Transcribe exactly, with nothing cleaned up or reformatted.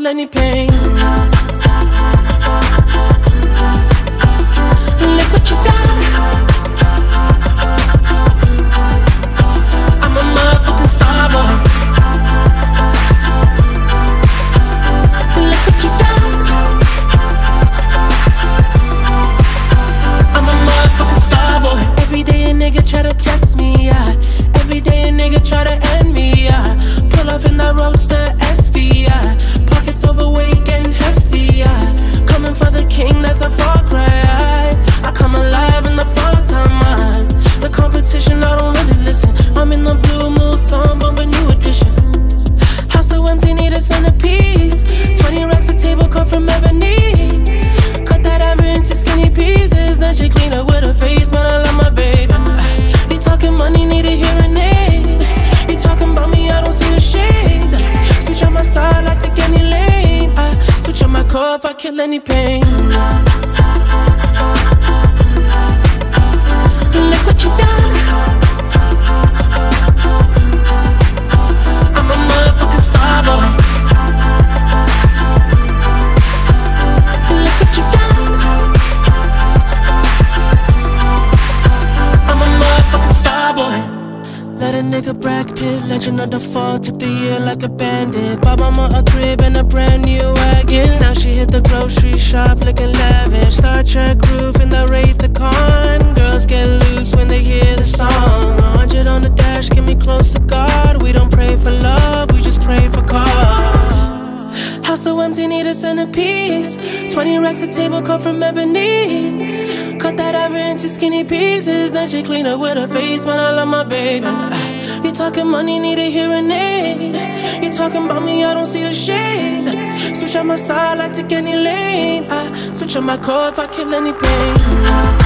kill any pain. Look what you done. I'm a motherfucking star boy. Look what you done. I'm a motherfucking star boy. Every day a nigga try to test me, yeah. Every day a nigga try to end me, yeah. Pull off in that roadster S V, yeah. Pockets overweight and hefty, yeah. Coming for the king, that's a far cry. I come alive in the fall time, man. The competition, I don't really listen. I'm in the blue moon, song, bumping new edition. House so empty, need a centerpiece. Twenty racks a table come from ebony. Cut that average into skinny pieces. Then she clean up with her face, man, I love my baby. You talking money, need a hearing aid. You talking about me, I don't see the shade. Switch on my side, I take any lane. I switch on my core if I kill any pain. Look what you done. I'm a motherfucking star boy. Look what you done. I'm a motherfucking star boy. Let a nigga Brad Pitt, legend of the fall. Took the year like a bandit. Bought mama a crib and a brand new wagon. Now she hit the grocery shop looking lavish. Star Trek roof in the Wraith the Con. Girls get loose when they hear the song. A hundred on the dash, get me close to God. We don't pray for love, we just pray for cause. House so empty, need a centerpiece. Twenty racks a table come from ebony. Cut that average into skinny pieces. Then she clean up with her face, man, I love my baby. You talking money, need a hearing aid. You talking about me, I don't see the shade. Switch on my side, I take any lane. I switch on my core if I kill any pain.